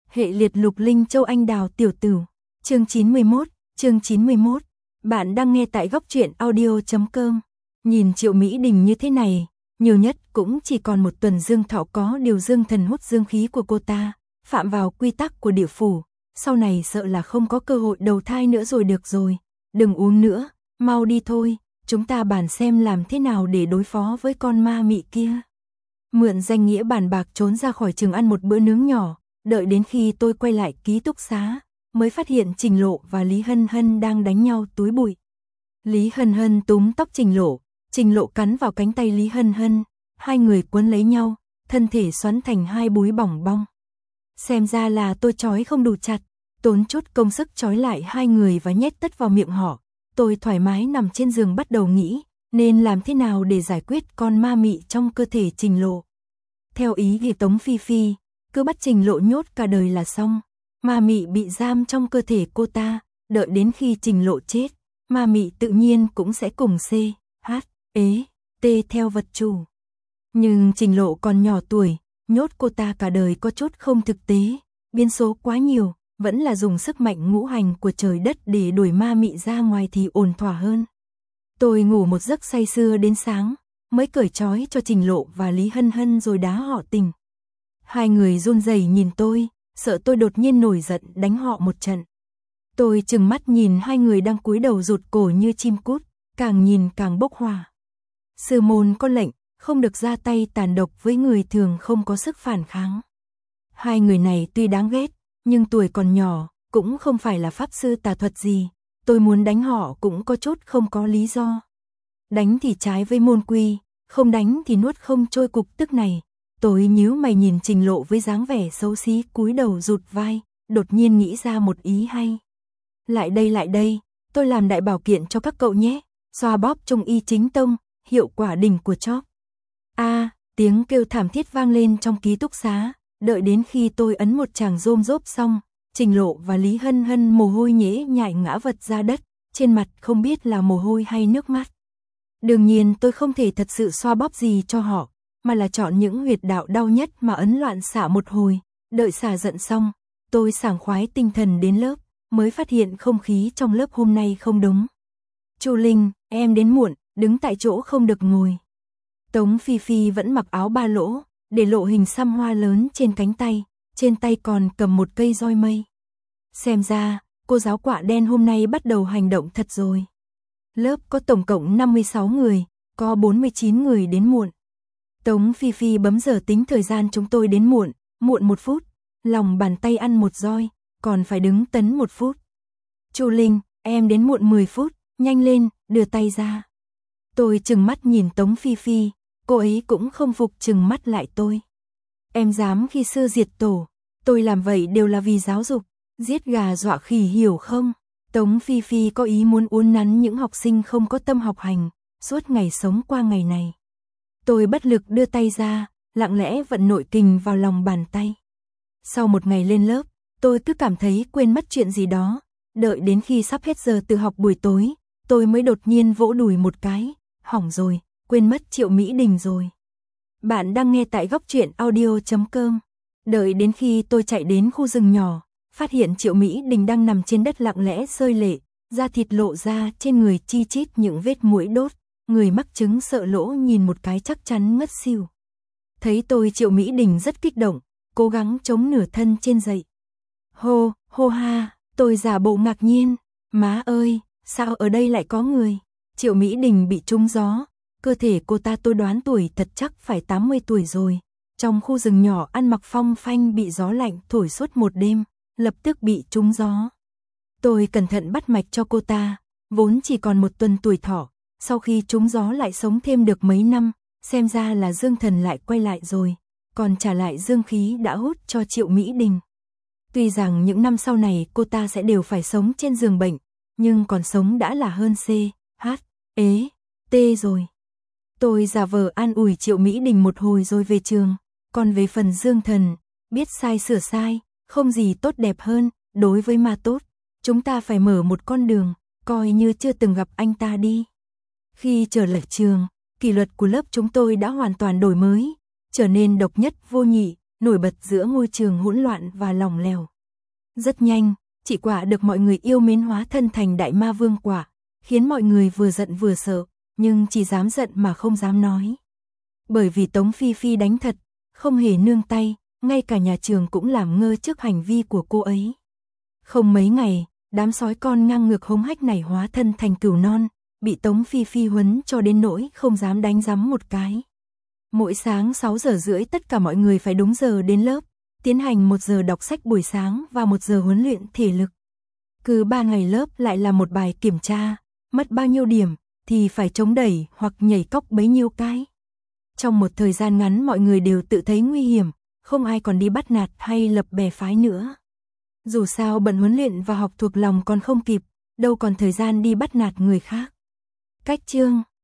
Hệ liệt Lục Linh Châu Anh Đào Tiểu Tửu. Chương 91. Bạn đang nghe tại góc truyện audio.com. Nhìn Triệu Mỹ Đình như thế này, nhiều nhất cũng chỉ còn một tuần Dương Thọ có điều Dương Thần hút dương khí của cô ta, phạm vào quy tắc của địa phủ, sau này sợ là không có cơ hội đầu thai nữa rồi. Được rồi, đừng uống nữa, mau đi thôi, chúng ta bàn xem làm thế nào để đối phó với con ma mị kia. Mượn danh nghĩa bàn bạc trốn ra khỏi trường ăn một bữa nướng nhỏ, đợi đến khi tôi quay lại ký túc xá, mới phát hiện Trình Lộ và Lý Hân Hân đang đánh nhau túi bụi. Lý Hân Hân túm tóc Trình Lộ cắn vào cánh tay Lý Hân Hân, hai người quấn lấy nhau, thân thể xoắn thành hai búi bỏng bong. Xem ra là tôi trói không đủ chặt, tốn chút công sức trói lại hai người và nhét tất vào miệng họ. Tôi thoải mái nằm trên giường bắt đầu nghĩ, nên làm thế nào để giải quyết con ma mị trong cơ thể Trình Lộ. Theo ý của Tống Phi Phi, cứ bắt Trình Lộ nhốt cả đời là xong, ma mị bị giam trong cơ thể cô ta, đợi đến khi Trình Lộ chết, ma mị tự nhiên cũng sẽ cùng C, H, E, T theo vật chủ. Nhưng Trình Lộ còn nhỏ tuổi, nhốt cô ta cả đời có chút không thực tế, biến số quá nhiều, vẫn là dùng sức mạnh ngũ hành của trời đất để đuổi ma mị ra ngoài thì ổn thỏa hơn. Tôi ngủ một giấc say sưa đến sáng, mới cởi trói cho Trình Lộ và Lý Hân Hân rồi đá họ tỉnh. Hai người run rẩy nhìn tôi, sợ tôi đột nhiên nổi giận đánh họ một trận. Tôi trừng mắt nhìn hai người đang cúi đầu rụt cổ như chim cút, càng nhìn càng bốc hỏa. Sư môn có lệnh, không được ra tay tàn độc với người thường không có sức phản kháng. Hai người này tuy đáng ghét, nhưng tuổi còn nhỏ, cũng không phải là pháp sư tà thuật gì. Tôi muốn đánh họ cũng có chút không có lý do. Đánh thì trái với môn quy, không đánh thì nuốt không trôi cục tức này. Tôi nhíu mày nhìn Trình Lộ với dáng vẻ xấu xí cúi đầu rụt vai, đột nhiên nghĩ ra một ý hay. Lại đây, tôi làm đại bảo kiện cho các cậu nhé, xoa bóp trung y chính tông, hiệu quả đỉnh của chóp. Tiếng kêu thảm thiết vang lên trong ký túc xá, đợi đến khi tôi ấn một tràng rôm rốp xong, Trình Lộ và Lý Hân Hân mồ hôi nhễ nhại ngã vật ra đất, trên mặt không biết là mồ hôi hay nước mắt. Đương nhiên tôi không thể thật sự xoa bóp gì cho họ, mà là chọn những huyệt đạo đau nhất mà ấn loạn xả một hồi, đợi xả giận xong, tôi sảng khoái tinh thần đến lớp, mới phát hiện không khí trong lớp hôm nay không đúng. Chu Linh, em đến muộn, đứng tại chỗ không được ngồi. Tống Phi Phi vẫn mặc áo ba lỗ, để lộ hình xăm hoa lớn trên cánh tay, trên tay còn cầm một cây roi mây. Xem ra, cô giáo quạ đen hôm nay bắt đầu hành động thật rồi. Lớp có tổng cộng 56 người, có 49 người đến muộn. Tống Phi Phi bấm giờ tính thời gian chúng tôi đến muộn 1 phút, lòng bàn tay ăn một roi, còn phải đứng tấn 1 phút. Chu Linh, em đến muộn 10 phút, nhanh lên, đưa tay ra. Tôi trừng mắt nhìn Tống Phi Phi, cô ấy cũng không phục trừng mắt lại tôi. Em dám khi xưa diệt tổ, tôi làm vậy đều là vì giáo dục, giết gà dọa khỉ hiểu không? Tống Phi Phi có ý muốn uốn nắn những học sinh không có tâm học hành, suốt ngày sống qua ngày này. Tôi bất lực đưa tay ra, lặng lẽ vận nội kình vào lòng bàn tay. Sau một ngày lên lớp, tôi cứ cảm thấy quên mất chuyện gì đó, đợi đến khi sắp hết giờ tự học buổi tối, tôi mới đột nhiên vỗ đùi một cái, hỏng rồi, quên mất Triệu Mỹ Đình rồi. Bạn đang nghe tại góc truyện audio.com. Đợi đến khi tôi chạy đến khu rừng nhỏ, phát hiện Triệu Mỹ Đình đang nằm trên đất lặng lẽ rơi lệ, da thịt lộ ra trên người chi chít những vết muỗi đốt, người mắc chứng sợ lỗ nhìn một cái chắc chắn ngất xỉu. Thấy tôi Triệu Mỹ Đình rất kích động, cố gắng chống nửa thân trên dậy. Hô ha, tôi giả bộ ngạc nhiên, má ơi, sao ở đây lại có người? Triệu Mỹ Đình bị trúng gió, cơ thể cô ta tôi đoán tuổi thật chắc phải 80 tuổi rồi. Trong khu rừng nhỏ ăn mặc phong phanh bị gió lạnh thổi suốt một đêm, lập tức bị trúng gió. Tôi cẩn thận bắt mạch cho cô ta, vốn chỉ còn 1 tuần tuổi thọ, sau khi trúng gió lại sống thêm được mấy năm, xem ra là dương thần lại quay lại rồi, còn trả lại dương khí đã hút cho Triệu Mỹ Đình. Tuy rằng những năm sau này cô ta sẽ đều phải sống trên giường bệnh, nhưng còn sống đã là hơn C, H, E, T rồi. Tôi giả vờ an ủi Triệu Mỹ Đình một hồi rồi về trường, còn về phần dương thần, biết sai sửa sai, không gì tốt đẹp hơn, đối với ma tốt, chúng ta phải mở một con đường, coi như chưa từng gặp anh ta đi. Khi trở lại trường, kỷ luật của lớp chúng tôi đã hoàn toàn đổi mới, trở nên độc nhất vô nhị, nổi bật giữa ngôi trường hỗn loạn và lỏng lẻo. Rất nhanh, chị Quả được mọi người yêu mến hóa thân thành đại ma vương Quả, khiến mọi người vừa giận vừa sợ, nhưng chỉ dám giận mà không dám nói. Bởi vì Tống Phi Phi đánh thật, không hề nương tay, ngay cả nhà trường cũng làm ngơ trước hành vi của cô ấy. Không mấy ngày, đám sói con ngang ngược hống hách này hóa thân thành cừu non, bị Tống Phi Phi huấn cho đến nỗi không dám đánh rắm một cái. Mỗi sáng 6 giờ rưỡi tất cả mọi người phải đúng giờ đến lớp, tiến hành 1 giờ đọc sách buổi sáng và 1 giờ huấn luyện thể lực. Cứ 3 ngày lớp lại là một bài kiểm tra, mất bao nhiêu điểm thì phải chống đẩy hoặc nhảy cóc bấy nhiêu cái. Trong một thời gian ngắn mọi người đều tự thấy nguy hiểm, không ai còn đi bắt nạt hay lập bè phái nữa. Dù sao bận huấn luyện và học thuộc lòng còn không kịp, đâu còn thời gian đi bắt nạt người khác. Cách chương